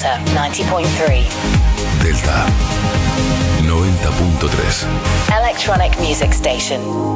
Delta 90.3. Delta 90.3. Electronic music station.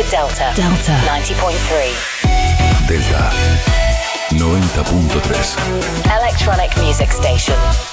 Delta. Delta 90.3. Delta 90.3. Electronic music station.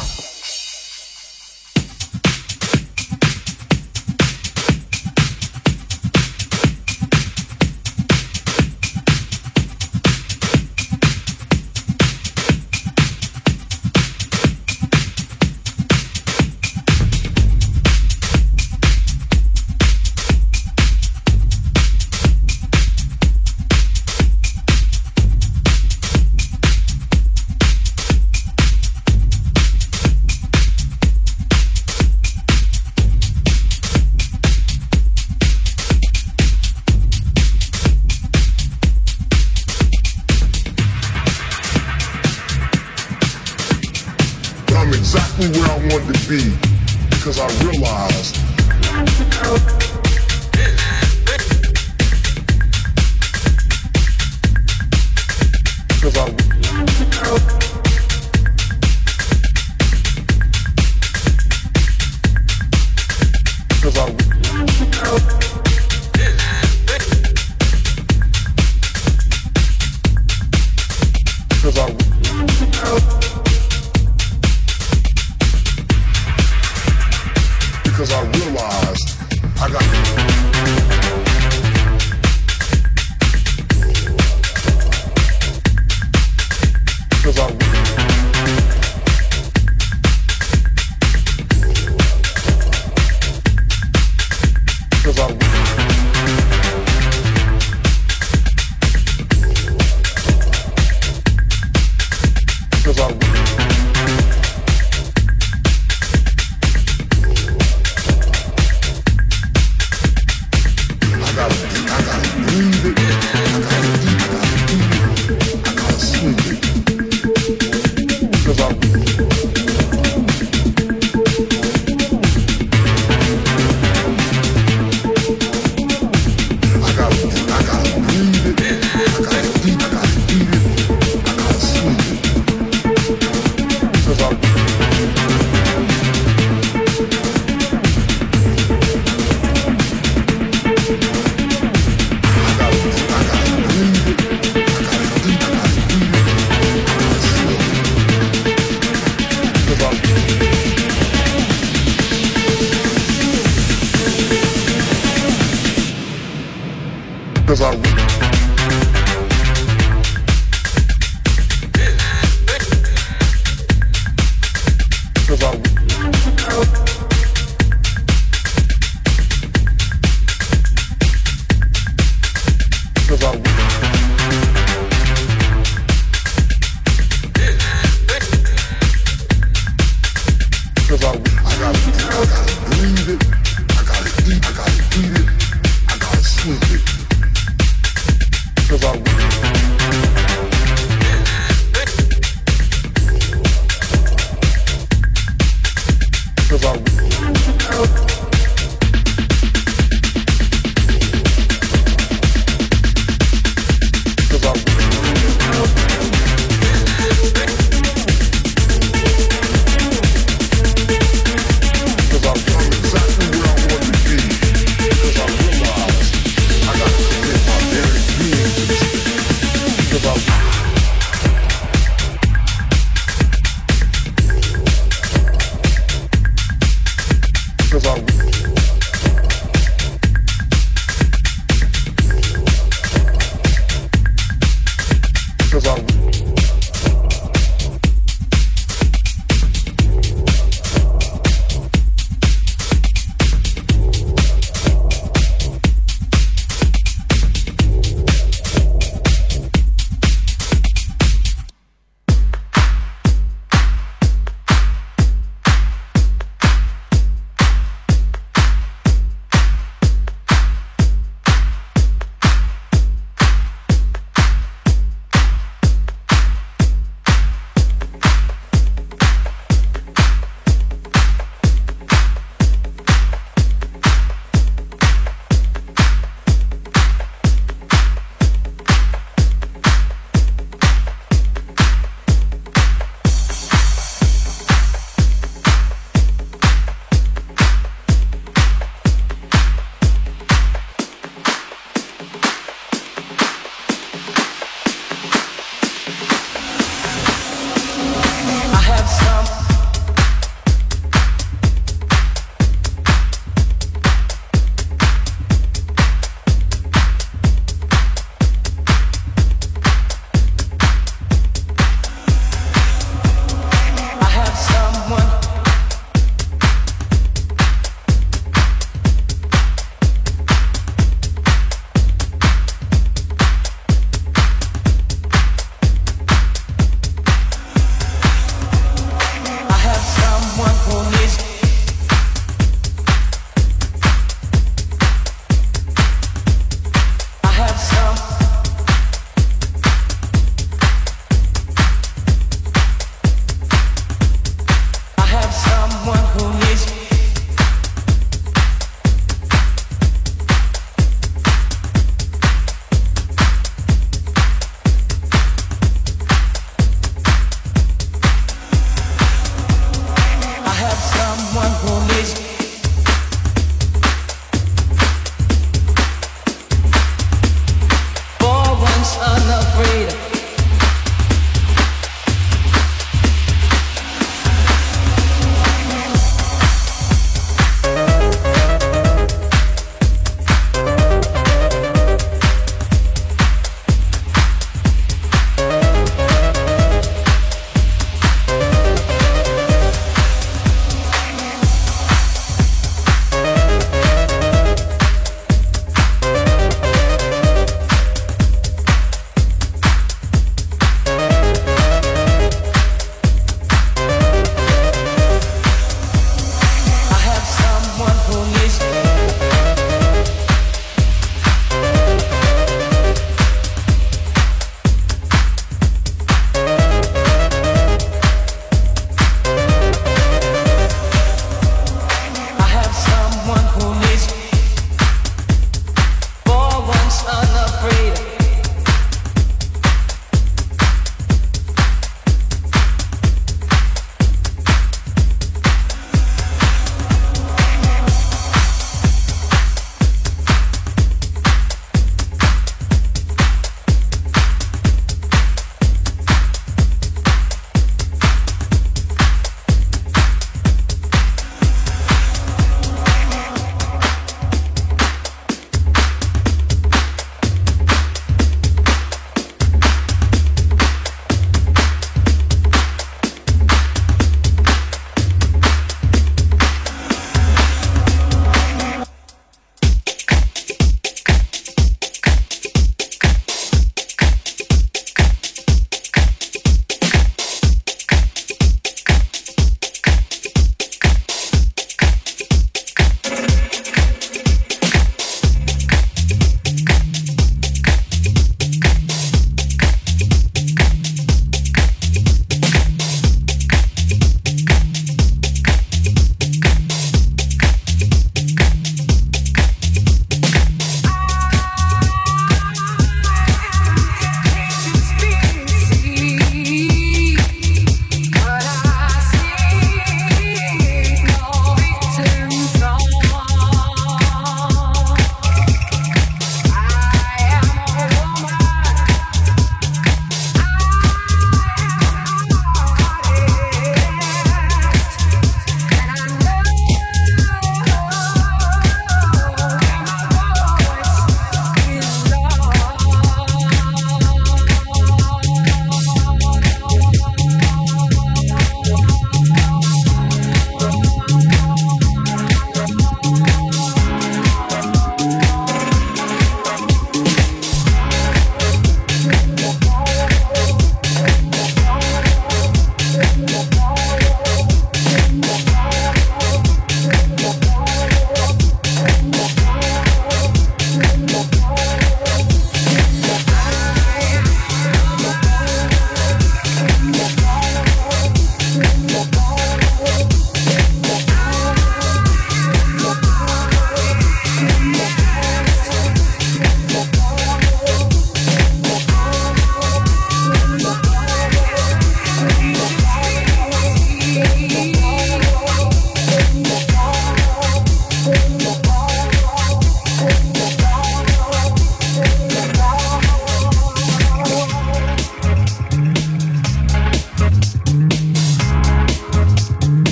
Where I wanted to be because I realized because I realized I got because I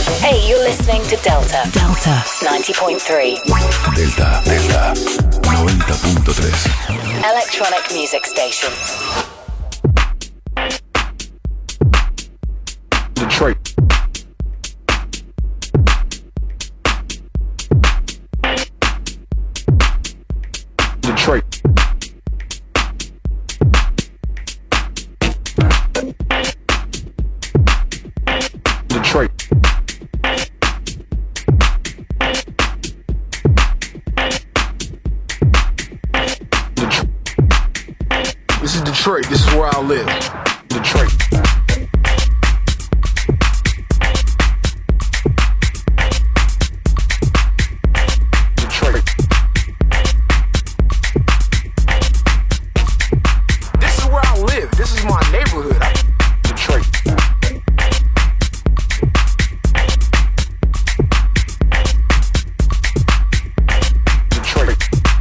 Hey, you're listening to Delta. Delta 90.3. Delta 90.3. Electronic music station. Detroit. Detroit. Detroit. This is Detroit. This is where I live. Detroit. Detroit. This is where I live. This is my neighborhood. Detroit. Detroit.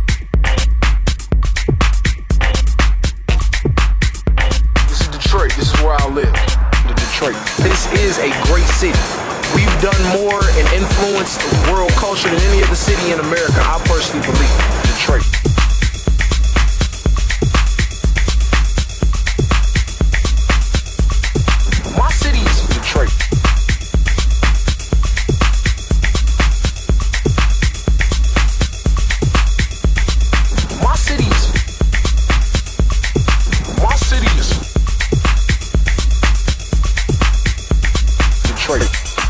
This is Detroit. This is where I live. Detroit. This is a great city. We've done more and influenced world culture than any other city in America, I personally believe. Detroit. My city is Detroit. My city is Detroit.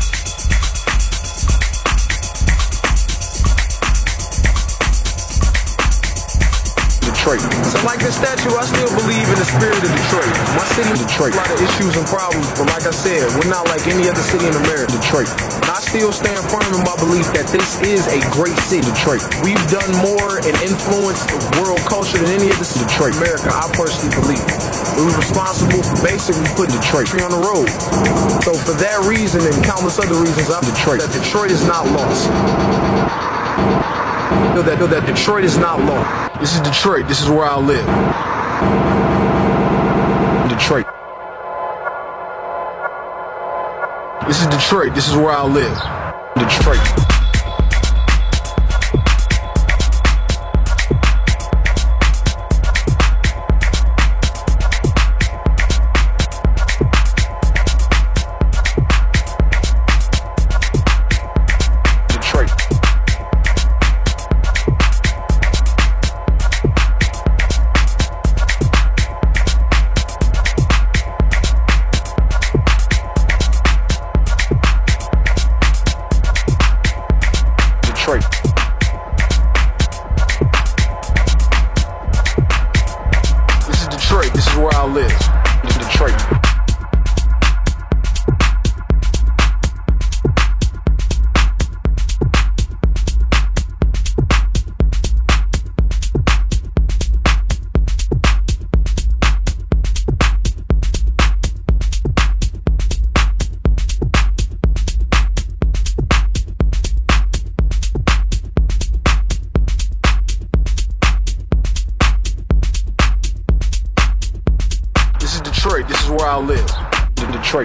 Detroit. So like the statue, I still believe in the spirit of Detroit. My city, Detroit, a lot of issues and problems, but like I said, we're not like any other city in America. Detroit. And I still stand firm in my belief that this is a great city. Detroit. We've done more and influenced world culture than any other city. Detroit. America, I personally believe. We were responsible for basically putting Detroit on the road. So for that reason and countless other reasons, I feel that Detroit is not lost. Feel that Detroit is not lost. This is Detroit. This is where I live. Detroit. This is Detroit. This is where I live. Detroit. This is where I live. Detroit.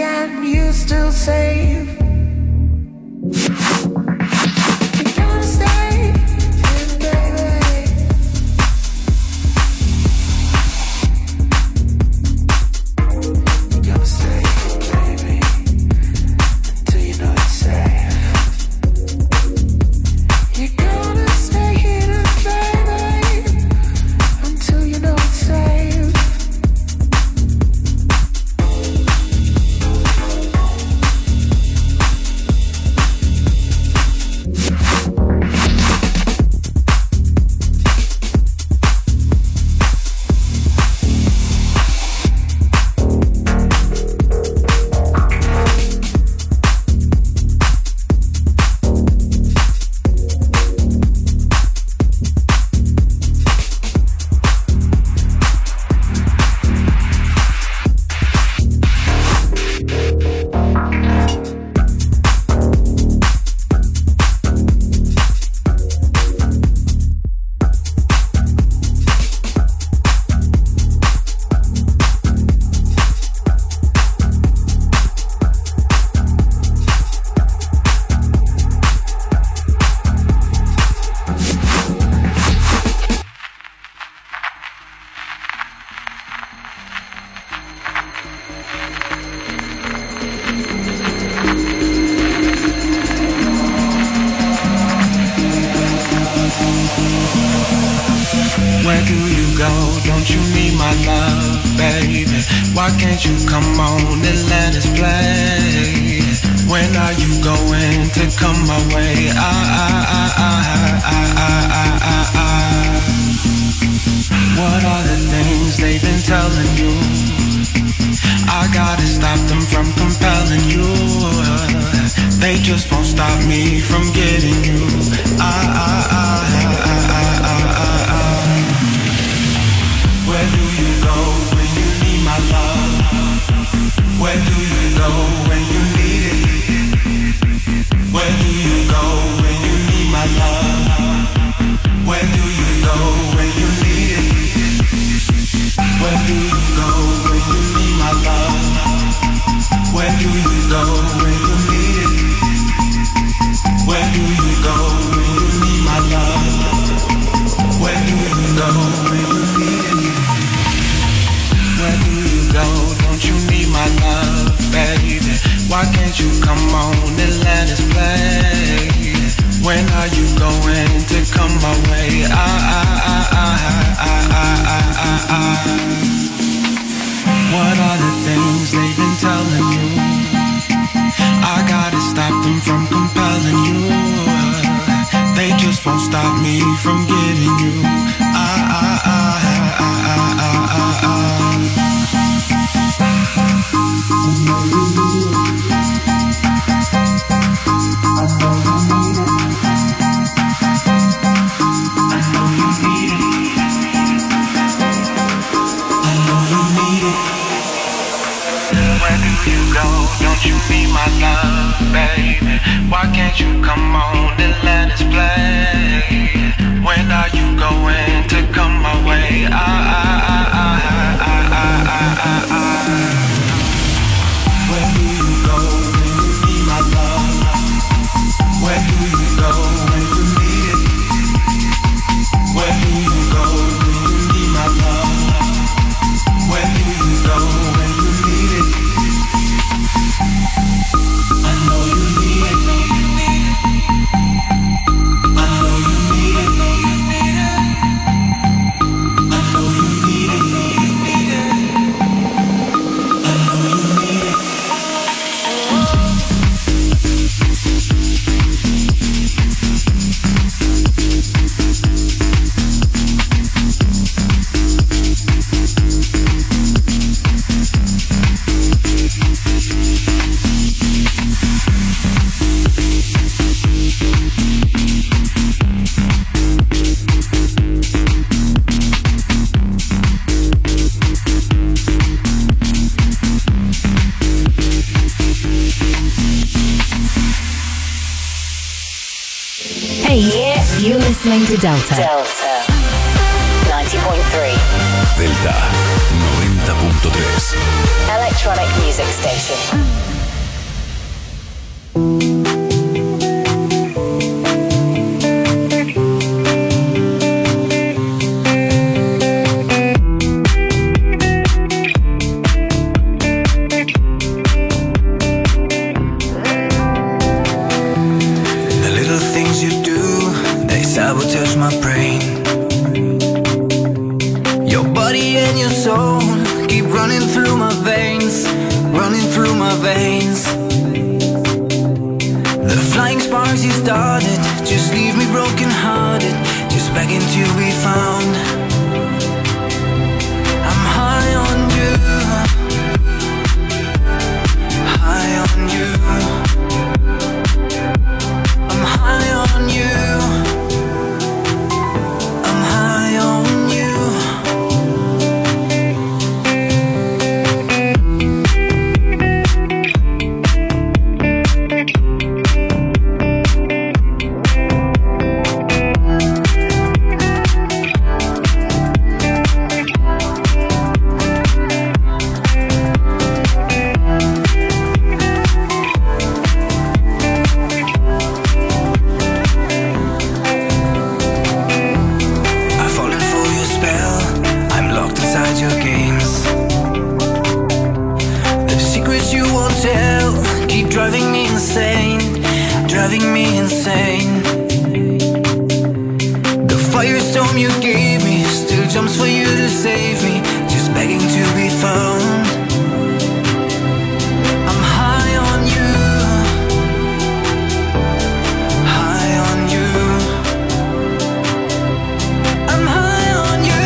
and you still save. You gotta stay in, baby. You gotta stay in, baby, until you know it's safe. You gotta stay hidden, baby, until you know it's safe. Where do you go? Don't you need my love, baby? Why can't you come on and let us play? When are you going to come my way? What are the things they've been telling you? I gotta stop them from compelling you. They just won't stop me from getting you. Where do you go when you need my love? Where do you go when you need it? Where do you go when you need my love? Where do you go when you need it? Where do you go when you need my love? Where do you go when you need it? Where do you go when you need my love? Where do you go when you need it? Where do you go? Don't you need my love, baby? Why can't you come on and let us play? When are you going to come my way? What are the things they've been telling you? I gotta stop them from compelling you. They just won't stop me from getting you. Don't you need my love, baby? Why can't you come on and let us play? When are you going to come my way? Where do you go when you need my love? Where do you go when you need it? Where do you go when you need my love? Where do you go when you need it? I know you need it. I know you need it. I know you need it. I know you need it. You're listening to Delta. Delta 90.3. Delta 90.3. Electronic music station. through my veins. The flying sparks you started just leave me broken hearted, just begging to be found. I'm high on you, high on you. I'm high on you, I'm high on you. Driving me insane, driving me insane. The firestorm you gave me still jumps for you to save me, just begging to be found. I'm high on you, high on you. I'm high on you.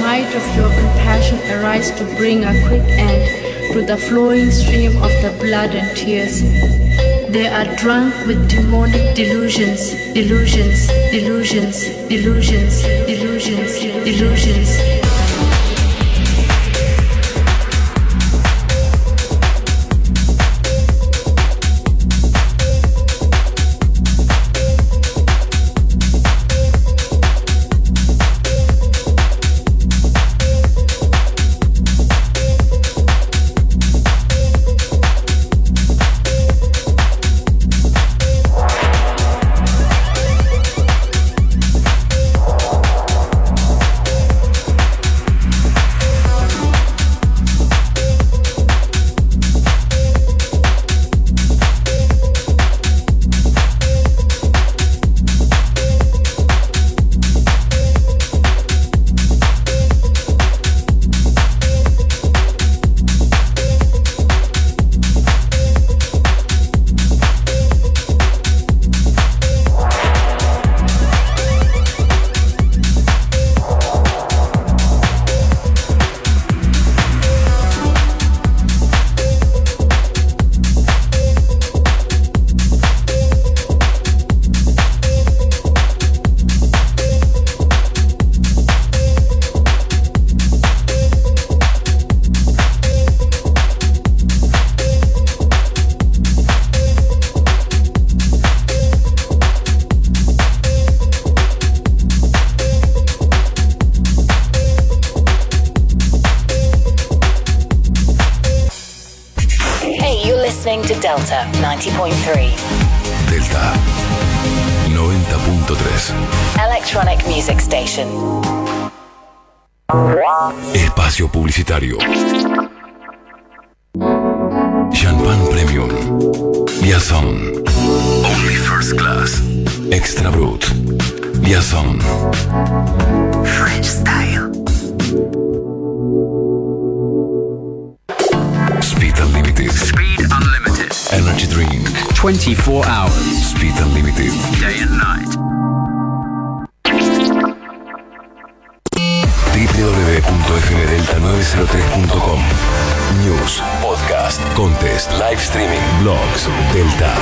might of your compassion arise to bring a quick end to the flowing stream of the blood and tears. They are drunk with demonic delusions, delusions, delusions, delusions, delusions, delusions. To Delta 90.3. Delta 90.3. Electronic Music Station. Espacio publicitario. Champagne Premium. Liaison. Only First Class. Extra Brut. Liaison. French Style. Speed Unlimited. Speed Unlimited. Energy Drink. 24 hours. Speed Unlimited. Day and night. www.fmdelta903.com. News, podcast, contest, live streaming, blogs. Delta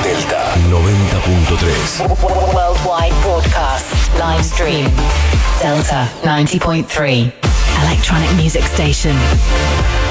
90.3. Worldwide broadcast, live stream. Delta 90.3. Electronic Music Station.